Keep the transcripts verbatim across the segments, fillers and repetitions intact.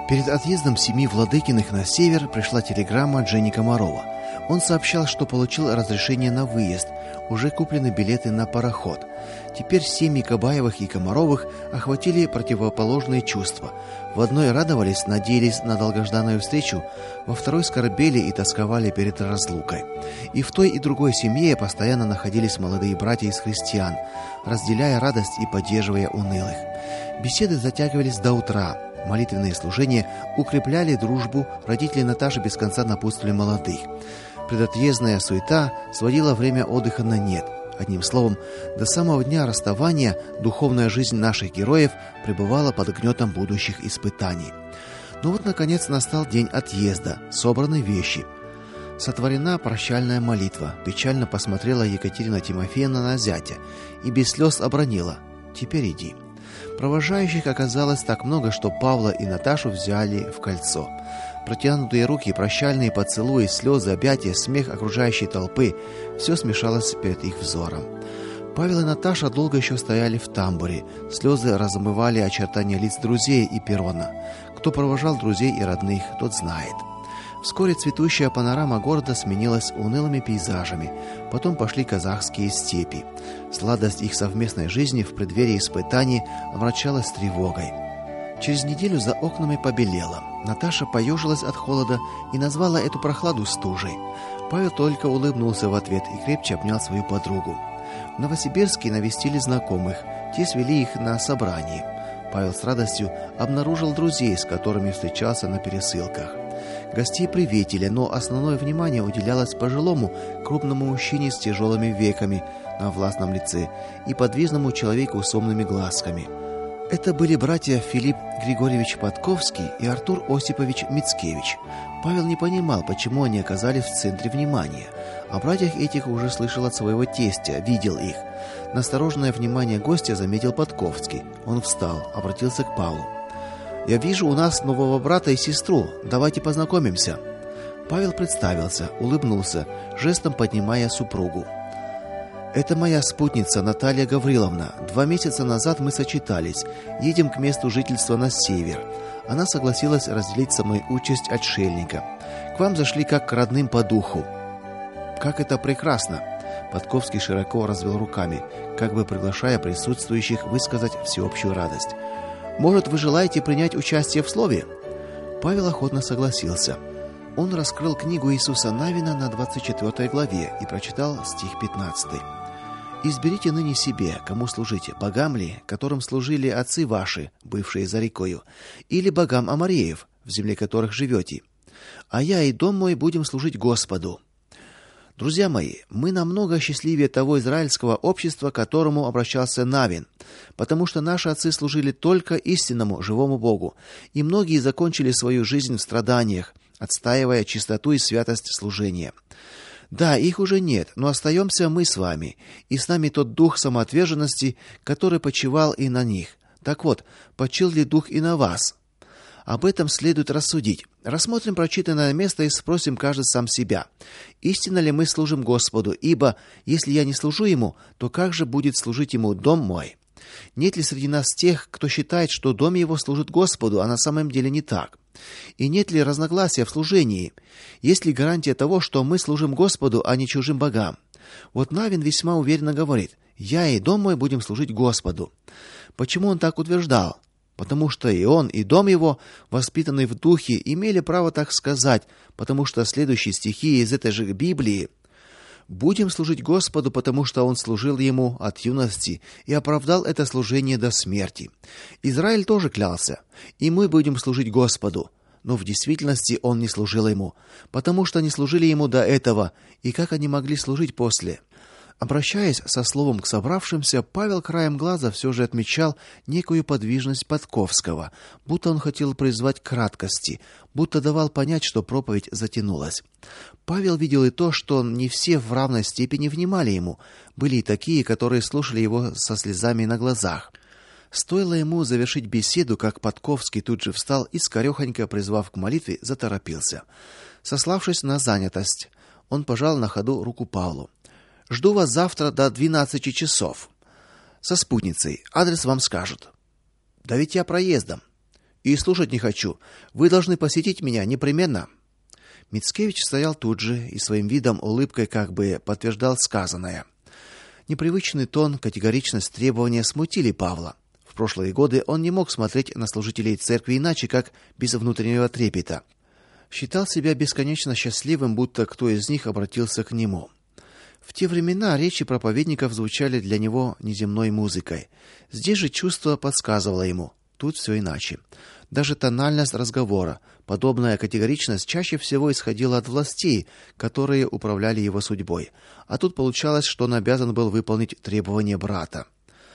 Перед отъездом семьи Владыкиных на север пришла телеграмма от Жени Комарова. Он сообщал, что получил разрешение на выезд, уже куплены билеты на пароход. Теперь семьи Кабаевых и Комаровых охватили противоположные чувства. В одной радовались, надеялись на долгожданную встречу, во второй скорбели и тосковали перед разлукой. И в той и другой семье постоянно находились молодые братья из христиан, разделяя радость и поддерживая унылых. Беседы затягивались до утра. Молитвенные служения укрепляли дружбу, родители Наташи без конца напутствовали молодых. Предотъездная суета сводила время отдыха на нет. Одним словом, до самого дня расставания духовная жизнь наших героев пребывала под гнетом будущих испытаний. Но вот наконец настал день отъезда, собраны вещи. Сотворена прощальная молитва. Печально посмотрела Екатерина Тимофеевна на зятя и без слез обронила: "Теперь иди". Провожающих оказалось так много, что Павла и Наташу взяли в кольцо. Протянутые руки, прощальные поцелуи, слезы, объятия, смех окружающей толпы — все смешалось перед их взором. Павел и Наташа долго еще стояли в тамбуре. Слезы размывали очертания лиц друзей и перрона. Кто провожал друзей и родных, тот знает. Вскоре цветущая панорама города сменилась унылыми пейзажами. Потом пошли казахские степи. Сладость их совместной жизни в преддверии испытаний омрачалась тревогой. Через неделю за окнами побелело. Наташа поежилась от холода и назвала эту прохладу стужей. Павел только улыбнулся в ответ и крепче обнял свою подругу. В Новосибирске навестили знакомых. Те свели их на собрание. Павел с радостью обнаружил друзей, с которыми встречался на пересылках. Гостей приветили, но основное внимание уделялось пожилому, крупному мужчине с тяжелыми веками на властном лице и подвижному человеку с умными глазками. Это были братья Филипп Григорьевич Подковский и Артур Осипович Мицкевич. Павел не понимал, почему они оказались в центре внимания. О братьях этих уже слышал от своего тестя, видел их. Настороженное внимание гостя заметил Подковский. Он встал, обратился к Павлу: "Я вижу у нас нового брата и сестру. Давайте познакомимся". Павел представился, улыбнулся, жестом поднимая супругу. "Это моя спутница Наталья Гавриловна. Два месяца назад мы сочетались. Едем к месту жительства на север. Она согласилась разделить со мной участь отшельника. К вам зашли как к родным по духу". "Как это прекрасно!" Подковский широко развел руками, как бы приглашая присутствующих высказать всеобщую радость. "Может, вы желаете принять участие в слове?" Павел охотно согласился. Он раскрыл книгу Иисуса Навина на двадцать четвёртой главе и прочитал стих пятнадцатый. «Изберите ныне себе, кому служите, богам ли, которым служили отцы ваши, бывшие за рекою, или богам амореев, в земле которых живете. А я и дом мой будем служить Господу». Друзья мои, мы намного счастливее того израильского общества, к которому обращался Навин, потому что наши отцы служили только истинному живому Богу, и многие закончили свою жизнь в страданиях, отстаивая чистоту и святость служения. Да, их уже нет, но остаемся мы с вами, и с нами тот дух самоотверженности, который почивал и на них. Так вот, почил ли дух и на вас? Об этом следует рассудить. Рассмотрим прочитанное место и спросим каждый сам себя: истинно ли мы служим Господу? Ибо если я не служу ему, то как же будет служить ему дом мой? Нет ли среди нас тех, кто считает, что дом его служит Господу, а на самом деле не так? И нет ли разногласия в служении? Есть ли гарантия того, что мы служим Господу, а не чужим богам? Вот Навин весьма уверенно говорит: «Я и дом мой будем служить Господу». Почему он так утверждал? Потому что и он, и дом его, воспитанные в духе, имели право так сказать, потому что следующие стихи из этой же Библии: «Будем служить Господу, потому что он служил ему от юности и оправдал это служение до смерти». Израиль тоже клялся: «И мы будем служить Господу». Но в действительности он не служил ему, потому что не служили ему до этого, и как они могли служить после? Обращаясь со словом к собравшимся, Павел краем глаза все же отмечал некую подвижность Подковского, будто он хотел призвать к краткости, будто давал понять, что проповедь затянулась. Павел видел и то, что не все в равной степени внимали ему. Были и такие, которые слушали его со слезами на глазах. Стоило ему завершить беседу, как Подковский тут же встал и, скорехонько призвав к молитве, заторопился. Сославшись на занятость, он пожал на ходу руку Павлу. «Жду вас завтра до двенадцати часов. Со спутницей. Адрес вам скажут». «Да ведь я проездом». и слушать не хочу. Вы должны посетить меня непременно. Мицкевич стоял тут же и своим видом, улыбкой как бы подтверждал сказанное. Непривычный тон, категоричность требования смутили Павла. В прошлые годы он не мог смотреть на служителей церкви иначе, как без внутреннего трепета. Считал себя бесконечно счастливым, будто кто из них обратился к нему. В те времена речи проповедников звучали для него неземной музыкой. Здесь же чувство подсказывало ему: тут все иначе. Даже тональность разговора, подобная категоричность чаще всего исходила от властей, которые управляли его судьбой. А тут получалось, что он обязан был выполнить требования брата.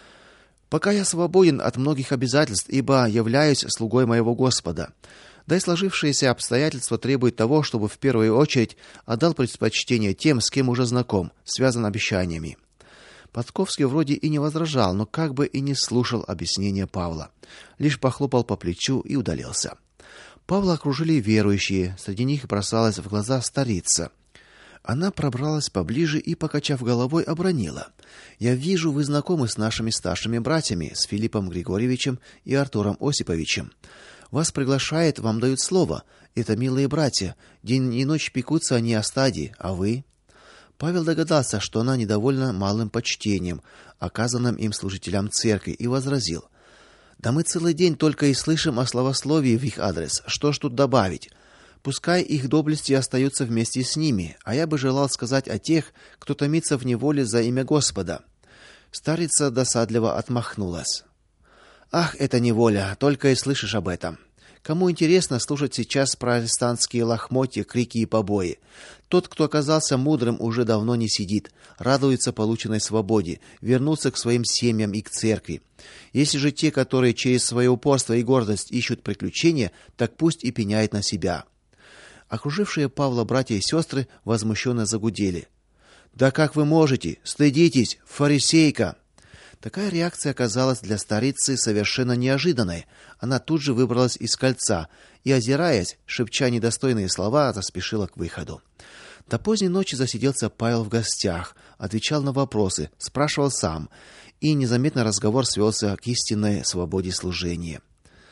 Пока я свободен от многих обязательств, ибо являюсь слугой моего Господа. Да и сложившиеся обстоятельства требуют того, чтобы в первую очередь отдал предпочтение тем, с кем уже знаком, связан обещаниями. Подковский вроде и не возражал, но как бы и не слушал объяснения Павла, лишь похлопал по плечу и удалился. Павла окружили верующие, среди них бросалась в глаза старица. Она пробралась поближе и, покачав головой, обронила: "Я вижу, вы знакомы с нашими старшими братьями, с Филиппом Григорьевичем и Артуром Осиповичем. Вас приглашают, вам дают слово. Это милые братья. День и ночь пекутся они о стаде, а вы?" Павел догадался, что она недовольна малым почтением, оказанным им служителям церкви, и возразил: "Да мы целый день только и слышим о славословии в их адрес. Что ж тут добавить? Пускай их доблести остаются вместе с ними, а я бы желал сказать о тех, кто томится в неволе за имя Господа". Старица досадливо отмахнулась: "Ах, это неволя, только и слышишь об этом. Кому интересно слушать сейчас протестантские лохмотья, крики и побои? Тот, кто оказался мудрым, уже давно не сидит, радуется полученной свободе, вернулся к своим семьям и к церкви. Если же те, которые через свое упорство и гордость ищут приключения, так пусть и пеняют на себя". Окружившие Павла братья и сестры возмущенно загудели: "Да как вы можете? Стыдитесь, фарисейка!" Такая реакция оказалась для старицы совершенно неожиданной. Она тут же выбралась из кольца и, озираясь, шепча недостойные слова, заспешила к выходу. До поздней ночи засиделся Павел в гостях, отвечал на вопросы, спрашивал сам, и незаметно разговор свелся к истинной свободе служения.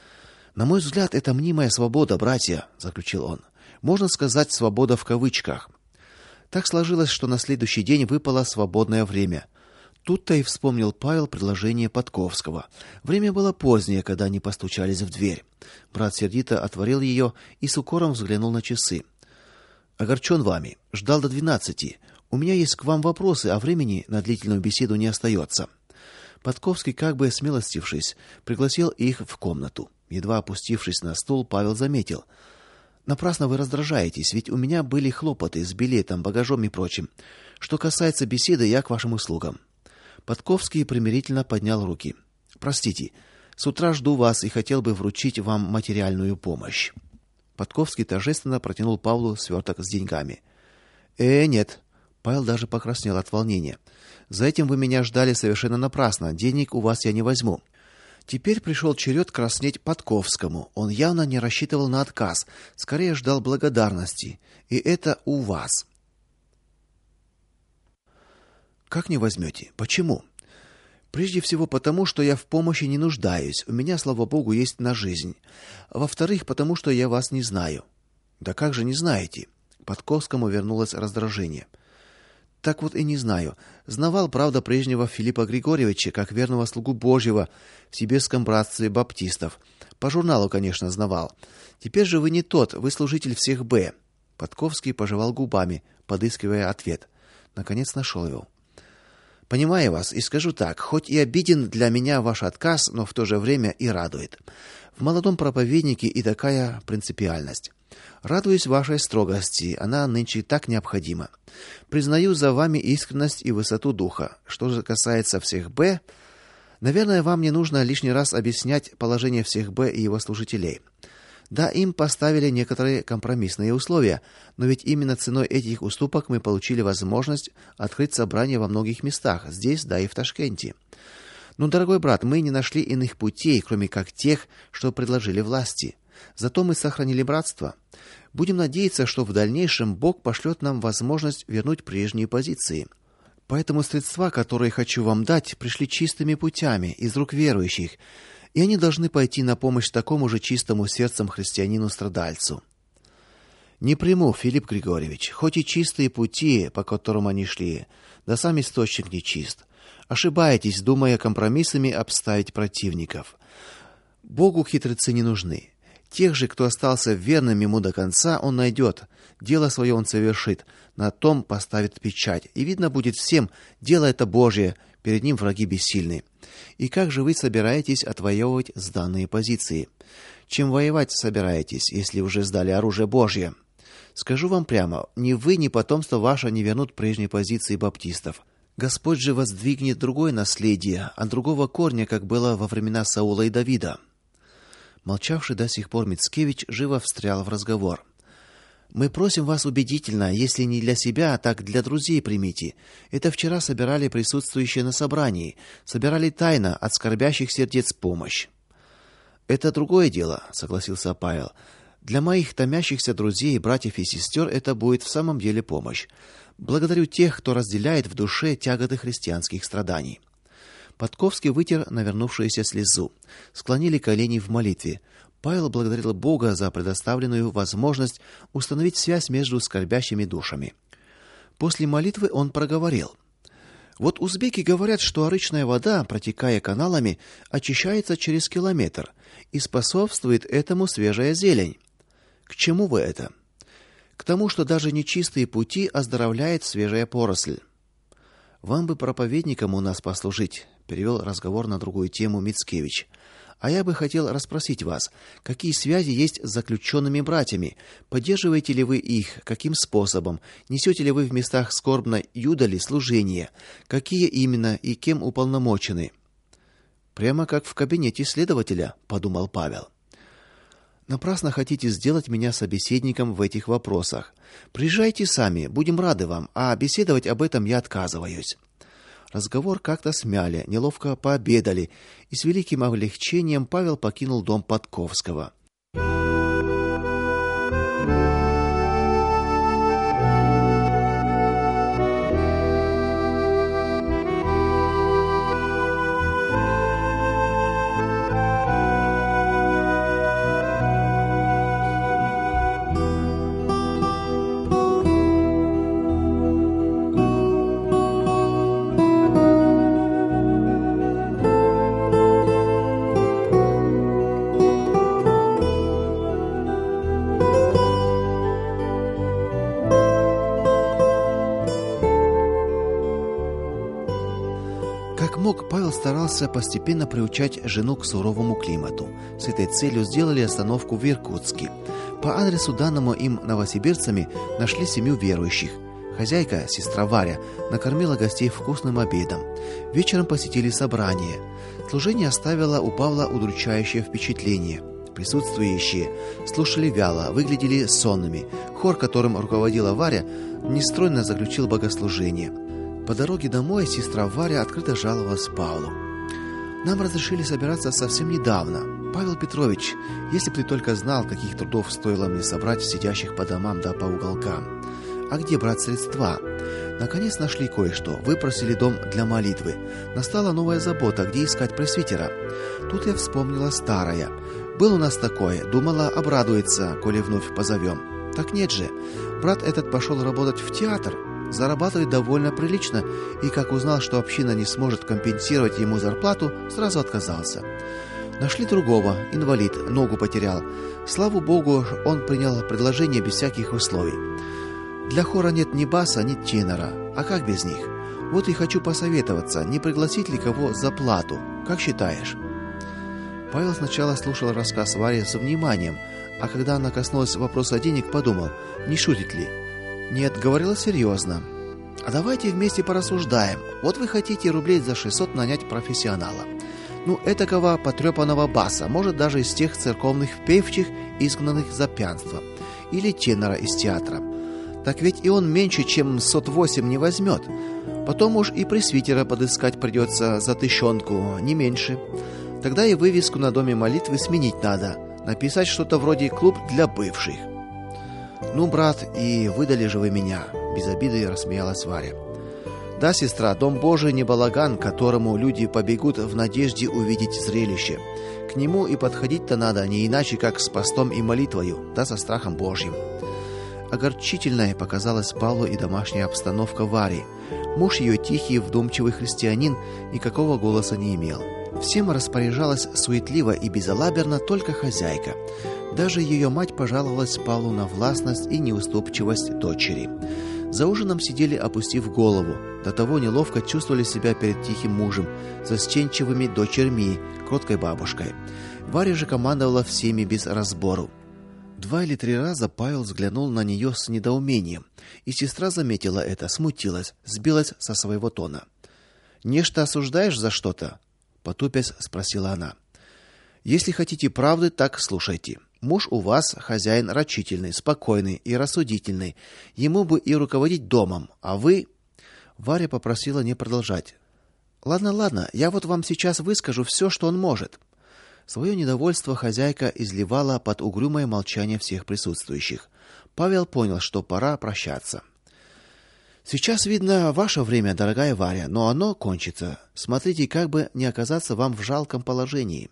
"На мой взгляд, это мнимая свобода, братья", заключил он. "Можно сказать, свобода в кавычках. Так сложилось, что на следующий день выпало свободное время. Тут-то и вспомнил Павел предложение Подковского. Время было позднее, когда они постучались в дверь. Брат сердито отворил ее и с укором взглянул на часы. "Огорчен вами. Ждал до двенадцати. У меня есть к вам вопросы, а времени на длительную беседу не остается". Подковский, как бы смилостившись, пригласил их в комнату. Едва опустившись на стул, Павел заметил: "Напрасно вы раздражаетесь, ведь у меня были хлопоты с билетом, багажом и прочим. Что касается беседы, я к вашим услугам". Подковский примирительно поднял руки. "Простите, с утра жду вас и хотел бы вручить вам материальную помощь". Подковский торжественно протянул Павлу сверток с деньгами. "Э, нет". Павел даже покраснел от волнения. "За этим вы меня ждали совершенно напрасно. Денег у вас я не возьму". Теперь пришел черед краснеть Подковскому. Он явно не рассчитывал на отказ, скорее ждал благодарности. "И это у вас". "Как не возьмете? Почему?" "Прежде всего потому, что я в помощи не нуждаюсь. У меня, слава богу, есть на жизнь. Во-вторых, потому что я вас не знаю". "Да как же не знаете?" Подковскому вернулось раздражение. "Так вот и не знаю. Знавал, правда, прежнего Филиппа Григорьевича как верного слугу Божьего в Сибирском братстве баптистов. По журналу, конечно, знавал. Теперь же вы не тот, вы служитель всех Б". Подковский пожевал губами, подыскивая ответ. Наконец нашел его. "Понимаю вас и скажу так, хоть и обиден для меня ваш отказ, но в то же время и радует. В молодом проповеднике и такая принципиальность. Радуюсь вашей строгости, она нынче так необходима. Признаю за вами искренность и высоту духа. Что же касается всех Б, наверное, вам не нужно лишний раз объяснять положение всех Б и его служителей. Да, им поставили некоторые компромиссные условия, но ведь именно ценой этих уступок мы получили возможность открыть собрание во многих местах, здесь, да и в Ташкенте. Но, дорогой брат, мы не нашли иных путей, кроме как тех, что предложили власти. Зато мы сохранили братство. Будем надеяться, что в дальнейшем Бог пошлет нам возможность вернуть прежние позиции. Поэтому средства, которые хочу вам дать, пришли чистыми путями из рук верующих. и они должны пойти на помощь такому же чистому сердцем христианину-страдальцу. Не приму, Филипп Григорьевич, хоть и чистые пути, по которым они шли, да сам источник нечист. Ошибаетесь, думая компромиссами обставить противников. Богу хитрецы не нужны. Тех же, кто остался верным ему до конца, он найдет. Дело свое он совершит, на том поставит печать. И видно будет всем, дело это Божье, перед ним враги бессильны. И как же вы собираетесь отвоевывать сданные позиции? Чем воевать собираетесь, если уже сдали оружие Божье? Скажу вам прямо, ни вы, ни потомство ваше не вернут прежней позиции баптистов. Господь же воздвигнет другое наследие, от другого корня, как было во времена Саула и Давида. Молчавший до сих пор Мицкевич живо встрял в разговор. Мы просим вас убедительно, если не для себя, так для друзей примите. Это вчера собирали присутствующие на собрании, собирали тайно от скорбящих сердец помощь. Это другое дело, согласился Павел. Для моих томящихся друзей, братьев и сестер это будет в самом деле помощь. Благодарю тех, кто разделяет в душе тяготы христианских страданий. Подковский вытер навернувшуюся слезу. Склонили колени в молитве. Павел благодарил Бога за предоставленную возможность установить связь между скорбящими душами. После молитвы он проговорил: вот узбеки говорят, что арычная вода, протекая каналами, очищается через километр, и способствует этому свежая зелень. К чему вы это? К тому, что даже нечистые пути оздоровляет свежая поросль. Вам бы проповедником у нас послужить, перевел разговор на другую тему Мицкевич. А я бы хотел расспросить вас, какие связи есть с заключенными братьями? Поддерживаете ли вы их? Каким способом? Несете ли вы в местах скорбной юдоли служение? Какие именно и кем уполномочены? Прямо как в кабинете следователя, подумал Павел. Напрасно хотите сделать меня собеседником в этих вопросах. Приезжайте сами, будем рады вам, а беседовать об этом я отказываюсь. Разговор как-то смяли, неловко пообедали, и с великим облегчением Павел покинул дом Подковского. Павел старался постепенно приучать жену к суровому климату. С этой целью сделали остановку в Иркутске. По адресу, данному им новосибирцами, нашли семью верующих. Хозяйка, сестра Варя, накормила гостей вкусным обедом. Вечером посетили собрание. Служение оставило у Павла удручающее впечатление. Присутствующие слушали вяло, выглядели сонными. Хор, которым руководила Варя, нестройно заключил богослужение. По дороге домой сестра Варя открыто жаловалась Павлу. Нам разрешили собираться совсем недавно. Павел Петрович, если бы ты только знал, каких трудов стоило мне собрать сидящих по домам да по уголкам. А где брать средства? Наконец нашли кое-что. Выпросили дом для молитвы. Настала новая забота, где искать пресвитера. Тут я вспомнила старое. Был у нас такое, думала, обрадуется, коли вновь позовем. Так нет же. Брат этот пошел работать в театр. Зарабатывает довольно прилично, и как узнал, что община не сможет компенсировать ему зарплату, сразу отказался. Нашли другого, инвалид, ногу потерял. Слава Богу, он принял предложение без всяких условий. Для хора нет ни баса, ни тенора. А как без них? Вот и хочу посоветоваться, не пригласить ли кого за плату. Как считаешь? Павел сначала слушал рассказ Вари с вниманием, а когда она коснулась вопроса денег, подумал, не шутит ли. Нет, говорила серьезно. А давайте вместе порассуждаем. Вот вы хотите рублей за шестьсот нанять профессионала. Ну, этакого потрепанного баса, может, даже из тех церковных певчих, изгнанных за пьянство. Или тенора из театра. Так ведь и он меньше, чем сто восемь не возьмет. Потом уж и пресвитера подыскать придется за тыщенку, не меньше. Тогда и вывеску на доме молитвы сменить надо. Написать что-то вроде «Клуб для бывших». Ну, брат, и выдали же вы меня, без обиды рассмеялась Варя. Да, сестра, дом Божий не балаган, к которому люди побегут в надежде увидеть зрелище. К нему и подходить-то надо не иначе, как с постом и молитвою, да со страхом Божьим. Огорчительной показалась Павлу и домашняя обстановка Вари. Муж ее тихий, вдумчивый христианин, никакого голоса не имел. Всем распоряжалась суетливо и безалаберно только хозяйка. Даже ее мать пожаловалась Павлу на властность и неуступчивость дочери. За ужином сидели, опустив голову. До того неловко чувствовали себя перед тихим мужем, застенчивыми дочерьми, кроткой бабушкой. Варя же командовала всеми без разбору. Два или три раза Павел взглянул на нее с недоумением, и сестра заметила это, смутилась, сбилась со своего тона. "Нечто осуждаешь за что-то?" потупясь спросила она. "Если хотите правды, так слушайте. Муж у вас хозяин рачительный, спокойный и рассудительный. Ему бы и руководить домом, а вы..." Варя попросила не продолжать. "Ладно, ладно, я вот вам сейчас выскажу все, что он может." Свое недовольство хозяйка изливала под угрюмое молчание всех присутствующих. Павел понял, что пора прощаться. "Сейчас, видно, ваше время, дорогая Варя, но оно кончится. Смотрите, как бы не оказаться вам в жалком положении."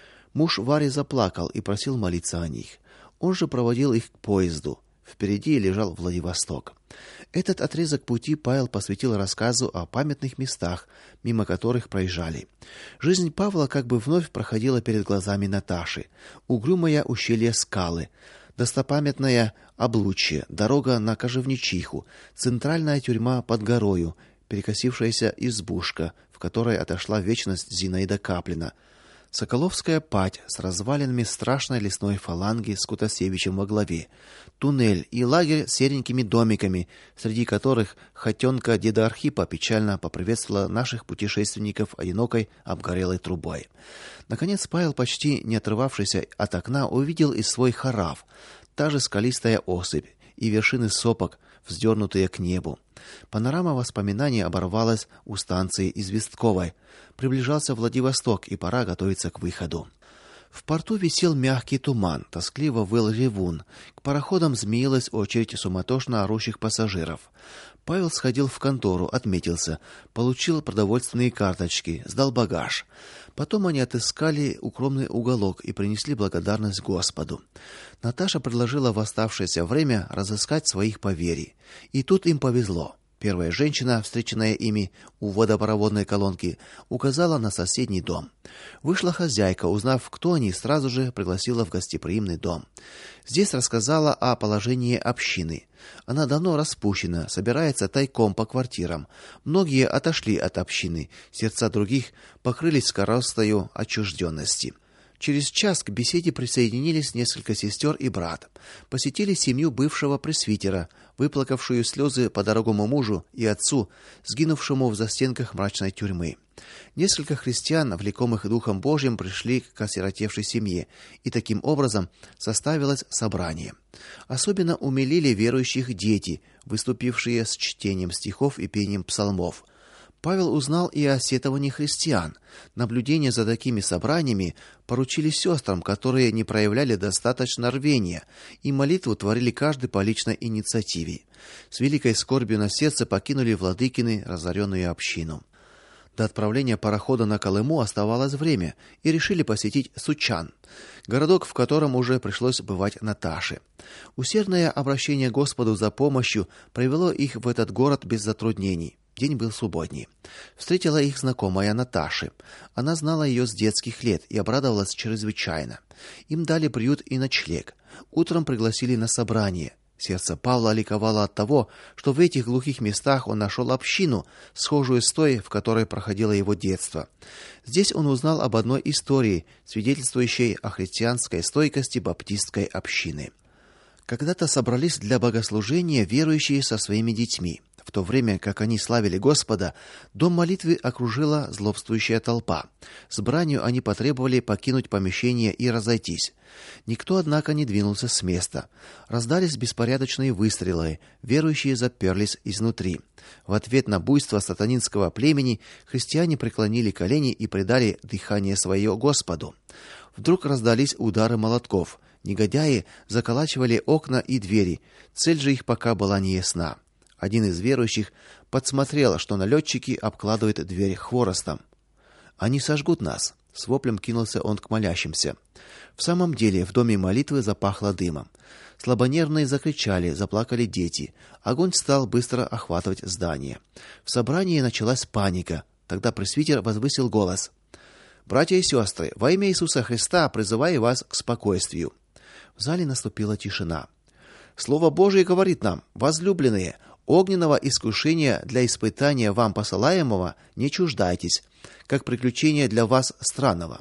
Муж Вари заплакал и просил молиться о них. Он же проводил их к поезду. Впереди лежал Владивосток. Этот отрезок пути Павел посвятил рассказу о памятных местах, мимо которых проезжали. Жизнь Павла как бы вновь проходила перед глазами Наташи. Угрюмое ущелье Скалы, достопамятное Облучье, дорога на Кожевничиху, центральная тюрьма под горою, перекосившаяся избушка, в которой отошла в вечность Зинаида Каплина, Соколовская падь с развалинами страшной лесной фаланги с Кутасевичем во главе, туннель и лагерь с серенькими домиками, среди которых хотенка деда Архипа печально поприветствовала наших путешественников одинокой обгорелой трубой. Наконец Павел, почти не отрывавшийся от окна, увидел и свой Харав, та же скалистая осыпь и вершины сопок, вздернутые к небу. Панорама воспоминаний оборвалась у станции Известковой. Приближался Владивосток, и пора готовиться к выходу. В порту висел мягкий туман, тоскливо выл ревун. К пароходам змеилась очередь суматошно орущих пассажиров. Павел сходил в контору, отметился, получил продовольственные карточки, сдал багаж. Потом они отыскали укромный уголок и принесли благодарность Господу. Наташа предложила в оставшееся время разыскать своих поверий. И тут им повезло. Первая женщина, встреченная ими у водопроводной колонки, указала на соседний дом. Вышла хозяйка, узнав, кто они, сразу же пригласила в гостеприимный дом. Здесь рассказала о положении общины. Она давно распущена, собирается тайком по квартирам. Многие отошли от общины, сердца других покрылись коростою отчужденности. Через час к беседе присоединились несколько сестер и брат. Посетили семью бывшего пресвитера, выплакавшую слезы по дорогому мужу и отцу, сгинувшему в застенках мрачной тюрьмы. Несколько христиан, влекомых Духом Божьим, пришли к осиротевшей семье, и таким образом составилось собрание. Особенно умилили верующих дети, выступившие с чтением стихов и пением псалмов. Павел узнал и о сетовании христиан. Наблюдение за такими собраниями поручили сестрам, которые не проявляли достаточно рвения, и молитву творили каждый по личной инициативе. С великой скорбью на сердце покинули владыкины разоренную общину. До отправления парохода на Колыму оставалось время, и решили посетить Сучан, городок, в котором уже пришлось бывать Наташе. Усердное обращение к Господу за помощью привело их в этот город без затруднений. День был субботний. Встретила их знакомая Наташи. Она знала ее с детских лет и обрадовалась чрезвычайно. Им дали приют и ночлег. Утром пригласили на собрание. Сердце Павла ликовало от того, что в этих глухих местах он нашел общину, схожую с той, в которой проходило его детство. Здесь он узнал об одной истории, свидетельствующей о христианской стойкости баптистской общины. Когда-то собрались для богослужения верующие со своими детьми. В то время, как они славили Господа, дом молитвы окружила злобствующая толпа. С бранью они потребовали покинуть помещение и разойтись. Никто, однако, не двинулся с места. Раздались беспорядочные выстрелы, верующие заперлись изнутри. В ответ на буйство сатанинского племени христиане преклонили колени и предали дыхание свое Господу. Вдруг раздались удары молотков. Негодяи заколачивали окна и двери. Цель же их пока была неясна. Один из верующих подсмотрел, что налетчики обкладывают дверь хворостом. Они сожгут нас, С воплем кинулся он к молящимся. В самом деле, в доме молитвы запахло дымом. Слабонервные закричали, заплакали дети. Огонь стал быстро охватывать здание. В собрании началась паника. Тогда пресвитер возвысил голос: «Братья и сестры, во имя Иисуса Христа призываю вас к спокойствию». В зале наступила тишина. Слово Божие говорит нам: возлюбленные, огненного искушения для испытания вам посылаемого не чуждайтесь, как приключение для вас странного.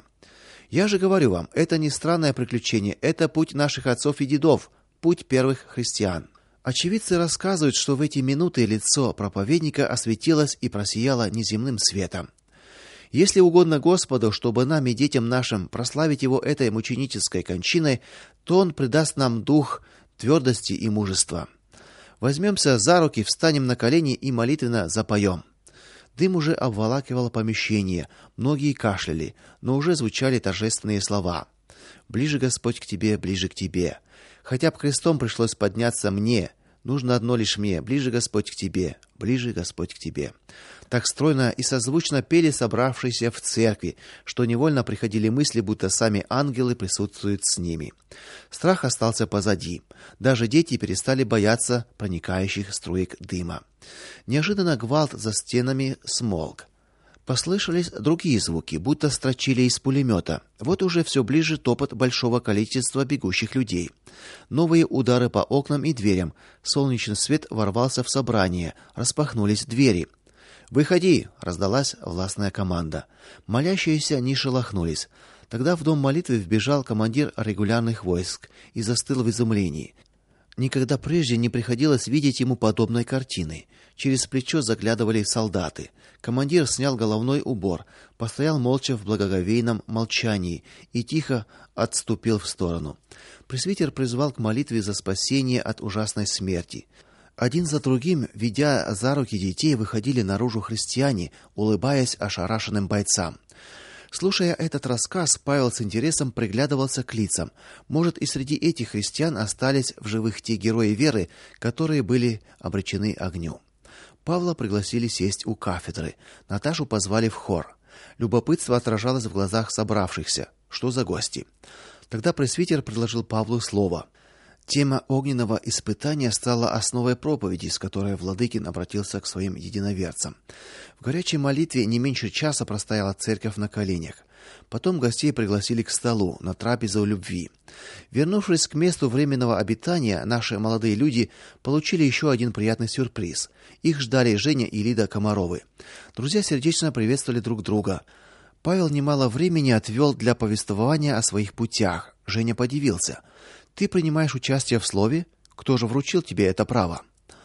Я же говорю вам, это не странное приключение, это путь наших отцов и дедов, путь первых христиан. Очевидцы рассказывают, что в эти минуты лицо проповедника осветилось и просияло неземным светом. Если угодно Господу, чтобы нам и детям нашим прославить его этой мученической кончиной, то он придаст нам дух твердости и мужества. Возьмемся за руки, встанем на колени и молитвенно запоем. Дым уже обволакивал помещение, многие кашляли, но уже звучали торжественные слова: «Ближе, Господь, к тебе, ближе к тебе. Хотя б крестом пришлось подняться мне, нужно одно лишь мне: ближе, Господь, к тебе, ближе, Господь, к тебе». Так стройно и созвучно пели собравшиеся в церкви, что невольно приходили мысли, будто сами ангелы присутствуют с ними. Страх остался позади. Даже дети перестали бояться проникающих струек дыма. Неожиданно гвалт за стенами смолк. Послышались другие звуки, будто строчили из пулемета. Вот уже все ближе топот большого количества бегущих людей. Новые удары по окнам и дверям. Солнечный свет ворвался в собрание. Распахнулись двери. «Выходи!» — раздалась властная команда. Молящиеся не шелохнулись. Тогда в дом молитвы вбежал командир регулярных войск и застыл в изумлении. Никогда прежде не приходилось видеть ему подобной картины. Через плечо заглядывали солдаты. Командир снял головной убор, постоял молча в благоговейном молчании и тихо отступил в сторону. Пресвитер призвал к молитве за спасение от ужасной смерти. Один за другим, ведя за руки детей, выходили наружу христиане, улыбаясь ошарашенным бойцам. Слушая этот рассказ, Павел с интересом приглядывался к лицам. Может, и среди этих христиан остались в живых те герои веры, которые были обречены огню. Павла пригласили сесть у кафедры. Наташу позвали в хор. Любопытство отражалось в глазах собравшихся. Что за гости? Тогда пресвитер предложил Павлу слово. Тема огненного испытания стала основой проповеди, с которой Владыкин обратился к своим единоверцам. В горячей молитве не меньше часа простояла церковь на коленях. Потом гостей пригласили к столу на трапезу любви. Вернувшись к месту временного обитания, наши молодые люди получили еще один приятный сюрприз. Их ждали Женя и Лида Комаровы. Друзья сердечно приветствовали друг друга. Павел немало времени отвел для повествования о своих путях. Женя подивился: «Ты принимаешь участие в слове? Кто же вручил тебе это право?»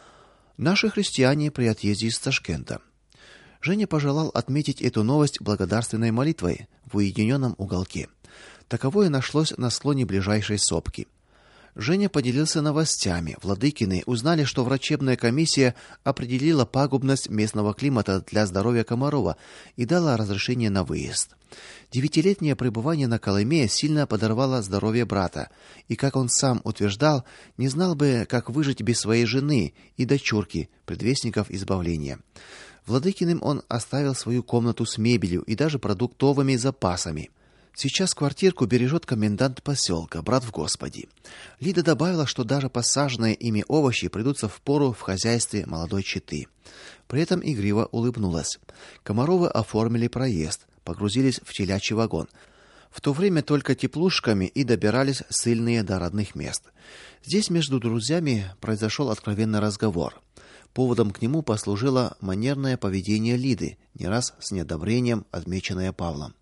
«Наши христиане при отъезде из Ташкента». Женя пожелал отметить эту новость благодарственной молитвой в уединенном уголке. Таковое нашлось на склоне ближайшей сопки. Женя поделился новостями. Владыкины узнали, что врачебная комиссия определила пагубность местного климата для здоровья Комарова и дала разрешение на выезд. Девятилетнее пребывание на Колыме сильно подорвало здоровье брата, и, как он сам утверждал, не знал бы, как выжить без своей жены и дочурки, предвестников избавления. Владыкиным он оставил свою комнату с мебелью и даже продуктовыми запасами. Сейчас квартирку бережет комендант поселка, брат в Господе. Лида добавила, что даже посаженные ими овощи придутся впору в хозяйстве молодой четы. При этом игриво улыбнулась. Комаровы оформили проезд, погрузились в телячий вагон. В то время только теплушками и добирались ссыльные до родных мест. Здесь между друзьями произошел откровенный разговор. Поводом к нему послужило манерное поведение Лиды, не раз с неодобрением отмеченное Павлом.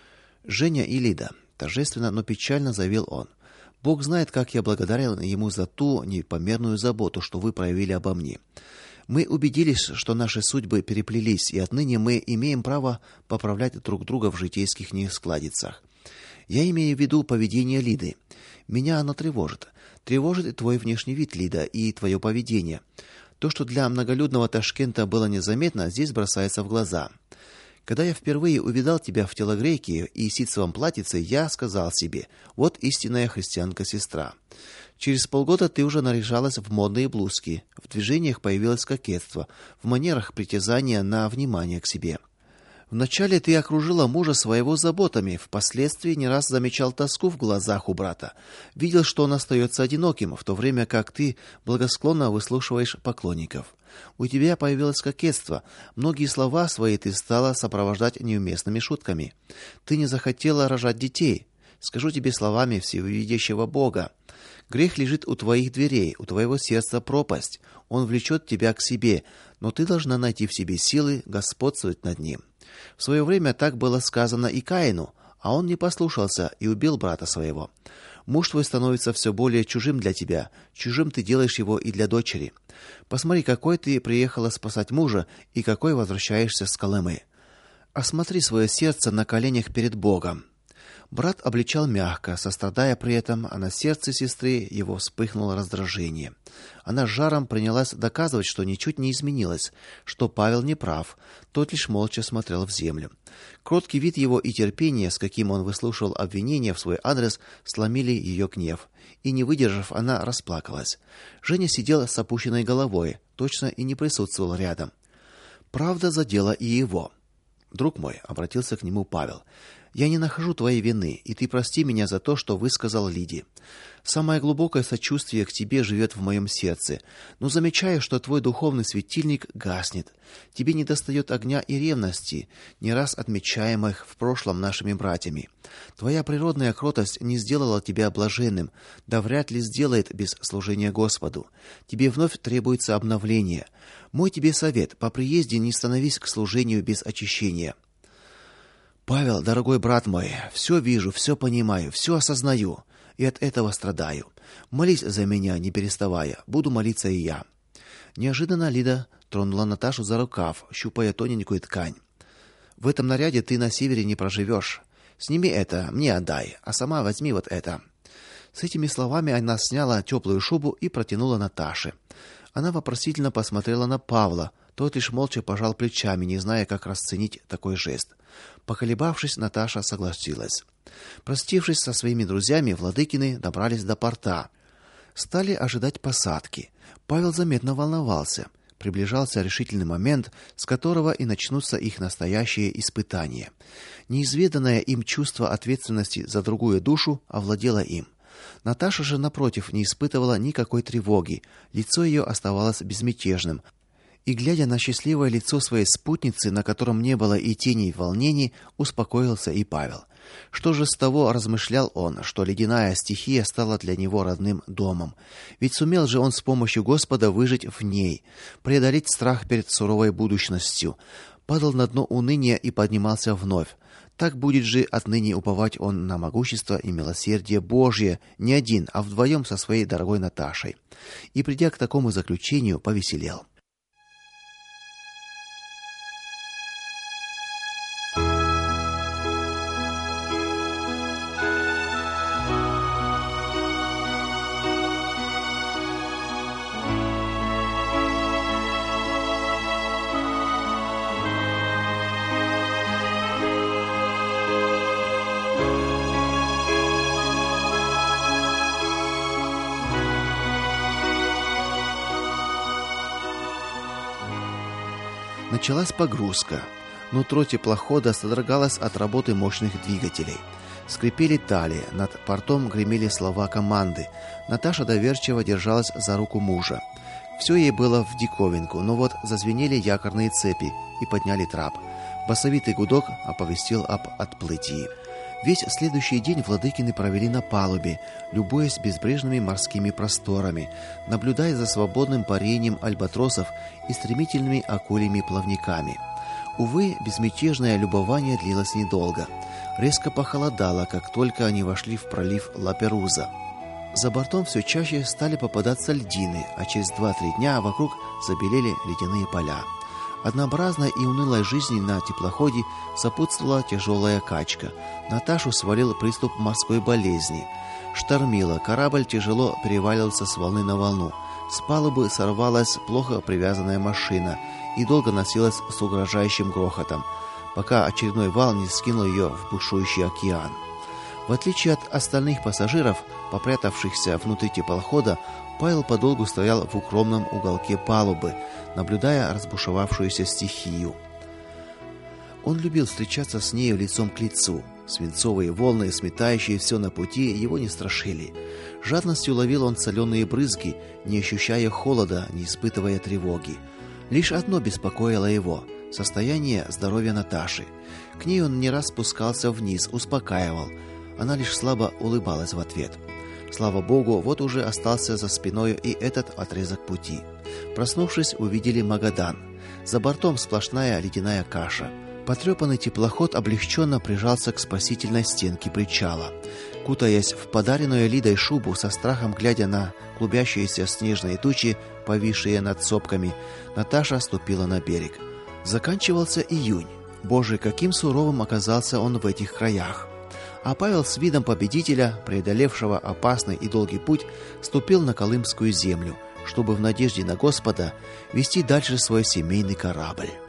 «Женя и Лида», — торжественно, но печально заявил он, — «Бог знает, как я благодарен ему за ту непомерную заботу, что вы проявили обо мне. Мы убедились, что наши судьбы переплелись, и отныне мы имеем право поправлять друг друга в житейских нескладицах. Я имею в виду поведение Лиды. Меня оно тревожит. Тревожит и твой внешний вид, Лида, и твое поведение. То, что для многолюдного Ташкента было незаметно, здесь бросается в глаза. Когда я впервые увидал тебя в телогрейке и ситцевом платьице, я сказал себе: вот истинная христианка-сестра. Через полгода ты уже наряжалась в модные блузки, в движениях появилось кокетство, в манерах притязания на внимание к себе. Вначале ты окружила мужа своего заботами, впоследствии не раз замечал тоску в глазах у брата. Видел, что он остается одиноким, в то время как ты благосклонно выслушиваешь поклонников. У тебя появилось кокетство. Многие слова свои ты стала сопровождать неуместными шутками. Ты не захотела рожать детей. Скажу тебе словами всевидящего Бога: грех лежит у твоих дверей, у твоего сердца пропасть. Он влечет тебя к себе, но ты должна найти в себе силы господствовать над ним. В свое время так было сказано и Каину, а он не послушался и убил брата своего. Муж твой становится все более чужим для тебя, чужим ты делаешь его и для дочери. Посмотри, какой ты приехала спасать мужа и какой возвращаешься с Колымы. Осмотри свое сердце на коленях перед Богом. Брат обличал мягко, сострадая при этом, а на сердце сестры его вспыхнуло раздражение. Она с жаром принялась доказывать, что ничуть не изменилась, что Павел не прав. Тот лишь молча смотрел в землю. Кроткий вид его и терпение, с каким он выслушивал обвинения в свой адрес, сломили ее гнев, и, не выдержав, она расплакалась. Женя сидела с опущенной головой, точно и не присутствовал рядом. Правда задела и его. Друг мой, обратился к нему Павел. Я не нахожу твоей вины, и ты прости меня за то, что высказал Лиде. Самое глубокое сочувствие к тебе живет в моем сердце, но замечаю, что твой духовный светильник гаснет. Тебе недостает огня и ревности, не раз отмечаемых в прошлом нашими братьями. Твоя природная кротость не сделала тебя блаженным, да вряд ли сделает без служения Господу. Тебе вновь требуется обновление. Мой тебе совет: по приезде не становись к служению без очищения. Павел, дорогой брат мой, все вижу, все понимаю, все осознаю, и от этого страдаю. Молись за меня, не переставая, буду молиться и я. Неожиданно Лида тронула Наташу за рукав, щупая тоненькую ткань. В этом наряде ты на севере не проживешь. Сними это, мне отдай, а сама возьми вот это. С этими словами она сняла теплую шубу и протянула Наташе. Она вопросительно посмотрела на Павла. Тот лишь молча пожал плечами, не зная, как расценить такой жест. Поколебавшись, Наташа согласилась. Простившись со своими друзьями, Владыкины добрались до порта. Стали ожидать посадки. Павел заметно волновался. Приближался решительный момент, с которого и начнутся их настоящие испытания. Неизведанное им чувство ответственности за другую душу овладело им. Наташа же, напротив, не испытывала никакой тревоги. Лицо ее оставалось безмятежным. И, глядя на счастливое лицо своей спутницы, на котором не было и тени волнений, успокоился и Павел. Что же с того, размышлял он, что ледяная стихия стала для него родным домом? Ведь сумел же он с помощью Господа выжить в ней, преодолеть страх перед суровой будущностью. Падал на дно уныния и поднимался вновь. Так будет же отныне уповать он на могущество и милосердие Божье, не один, а вдвоем со своей дорогой Наташей. И, придя к такому заключению, повеселел. Началась погрузка. Нутро теплохода содрогалось от работы мощных двигателей. Скрипели талии, над портом гремели слова команды. Наташа доверчиво держалась за руку мужа. Все ей было в диковинку, но вот зазвенели якорные цепи и подняли трап. Басовитый гудок оповестил об отплытии. Весь следующий день Владыкины провели на палубе, любуясь безбрежными морскими просторами, наблюдая за свободным парением альбатросов и стремительными акульями плавниками. Увы, безмятежное любование длилось недолго. Резко похолодало, как только они вошли в пролив Ла-Перуза. За бортом все чаще стали попадаться льдины, а через два-три дня вокруг забелели ледяные поля. Однообразной и унылой жизни на теплоходе сопутствовала тяжелая качка. Наташу свалил приступ морской болезни. Штормило, корабль тяжело переваливался с волны на волну. С палубы сорвалась плохо привязанная машина и долго носилась с угрожающим грохотом, пока очередной вал не скинул ее в бушующий океан. В отличие от остальных пассажиров, попрятавшихся внутри теплохода, Павел подолгу стоял в укромном уголке палубы, наблюдая разбушевавшуюся стихию. Он любил встречаться с нею лицом к лицу. Свинцовые волны, сметающие все на пути, его не страшили. Жадностью ловил он соленые брызги, не ощущая холода, не испытывая тревоги. Лишь одно беспокоило его — состояние здоровья Наташи. К ней он не раз спускался вниз, успокаивал. Она лишь слабо улыбалась в ответ. Слава богу, вот уже остался за спиной и этот отрезок пути. Проснувшись, увидели Магадан. За бортом сплошная ледяная каша. Потрепанный теплоход облегченно прижался к спасительной стенке причала. Кутаясь в подаренную Лидой шубу, со страхом глядя на клубящиеся снежные тучи, повисшие над сопками, Наташа ступила на берег. Заканчивался июнь. Боже, каким суровым оказался он в этих краях. А Павел с видом победителя, преодолевшего опасный и долгий путь, ступил на Колымскую землю, чтобы в надежде на Господа вести дальше свой семейный корабль.